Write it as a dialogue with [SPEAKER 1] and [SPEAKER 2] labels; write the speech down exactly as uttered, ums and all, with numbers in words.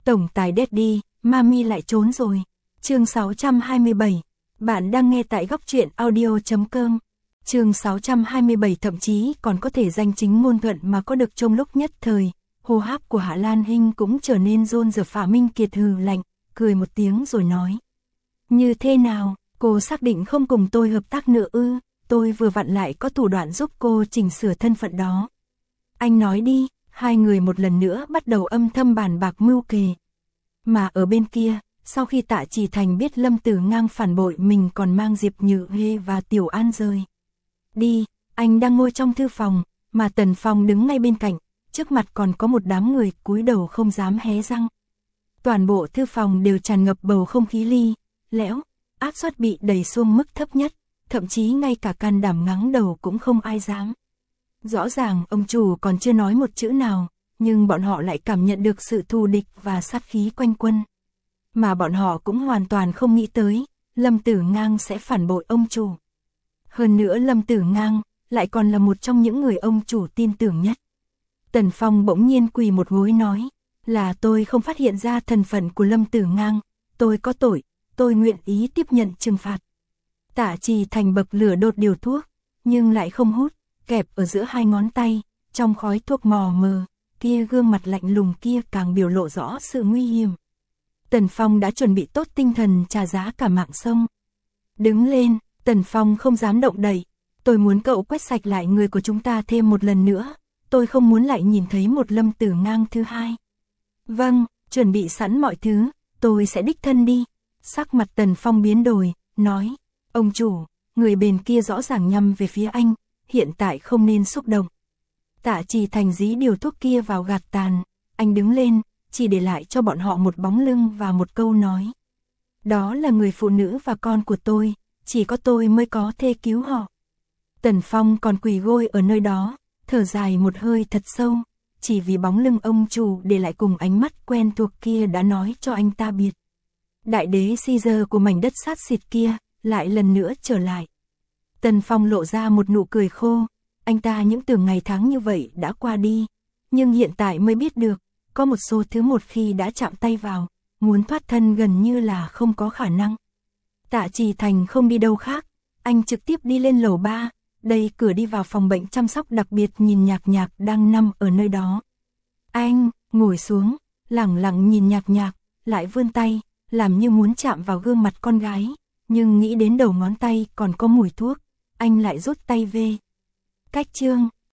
[SPEAKER 1] Tổng tài Daddy, Mami lại trốn rồi. Chương sáu trăm hai mươi bảy. Bạn đang nghe tại góc truyện audio chấm com. Chương sáu trăm hai mươi bảy thậm chí còn có thể danh chính ngôn thuận mà có được trong lúc nhất thời. Hô hấp của Hạ Lan Hinh cũng trở nên rôn rợp. Phả Minh Kiệt hừ lạnh, cười một tiếng rồi nói. Như thế nào, cô xác định không cùng tôi hợp tác nữa ư? Tôi vừa vặn lại có thủ đoạn giúp cô chỉnh sửa thân phận đó. Anh nói đi. Hai người một lần nữa bắt đầu âm thầm bàn bạc mưu kề. Mà ở bên kia, sau khi Tạ Chỉ Thành biết Lâm Tử Ngang phản bội mình còn mang Diệp Như Hê và Tiểu An rời đi, anh đang ngồi trong thư phòng, mà Tần Phong đứng ngay bên cạnh, trước mặt còn có một đám người cúi đầu không dám hé răng. Toàn bộ thư phòng đều tràn ngập bầu không khí ly, lẽo, áp suất bị đẩy xuống mức thấp nhất, thậm chí ngay cả can đảm ngắng đầu cũng không ai dám. Rõ ràng ông chủ còn chưa nói một chữ nào, nhưng bọn họ lại cảm nhận được sự thù địch và sát khí quanh quân. Mà bọn họ cũng hoàn toàn không nghĩ tới, Lâm Tử Ngang sẽ phản bội ông chủ. Hơn nữa Lâm Tử Ngang lại còn là một trong những người ông chủ tin tưởng nhất. Tần Phong bỗng nhiên quỳ một gối nói, là tôi không phát hiện ra thân phận của Lâm Tử Ngang, tôi có tội, tôi nguyện ý tiếp nhận trừng phạt. Tạ Chỉ Thành bậc lửa đốt điều thuốc, nhưng lại không hút, kẹp ở giữa hai ngón tay, trong khói thuốc mò mờ, kia gương mặt lạnh lùng kia càng biểu lộ rõ sự nguy hiểm. Tần Phong đã chuẩn bị tốt tinh thần trả giá cả mạng sông. Đứng lên, Tần Phong không dám động đậy, tôi muốn cậu quét sạch lại người của chúng ta thêm một lần nữa, tôi không muốn lại nhìn thấy một Lâm Tử Ngang thứ hai. Vâng, chuẩn bị sẵn mọi thứ, tôi sẽ đích thân đi. Sắc mặt Tần Phong biến đổi, nói, ông chủ, người bên kia rõ ràng nhắm về phía anh, hiện tại không nên xúc động. Tạ Chỉ Thành dí điều thuốc kia vào gạt tàn, anh đứng lên, chỉ để lại cho bọn họ một bóng lưng và một câu nói. Đó là người phụ nữ và con của tôi, chỉ có tôi mới có thể cứu họ. Tần Phong còn quỳ gối ở nơi đó, thở dài một hơi thật sâu, chỉ vì bóng lưng ông chủ để lại cùng ánh mắt quen thuộc kia đã nói cho anh ta biết. Đại đế Caesar của mảnh đất sát xịt kia, lại lần nữa trở lại. Tần Phong lộ ra một nụ cười khô, anh ta những tưởng ngày tháng như vậy đã qua đi, nhưng hiện tại mới biết được, có một số thứ một khi đã chạm tay vào, muốn thoát thân gần như là không có khả năng. Tạ Chỉ Thành không đi đâu khác, anh trực tiếp đi lên lầu ba, đẩy cửa đi vào phòng bệnh chăm sóc đặc biệt nhìn Nhạc Nhạc đang nằm ở nơi đó. Anh ngồi xuống, lẳng lặng nhìn Nhạc Nhạc, lại vươn tay, làm như muốn chạm vào gương mặt con gái, nhưng nghĩ đến đầu ngón tay còn có mùi thuốc, anh lại rút tay về. Cách chương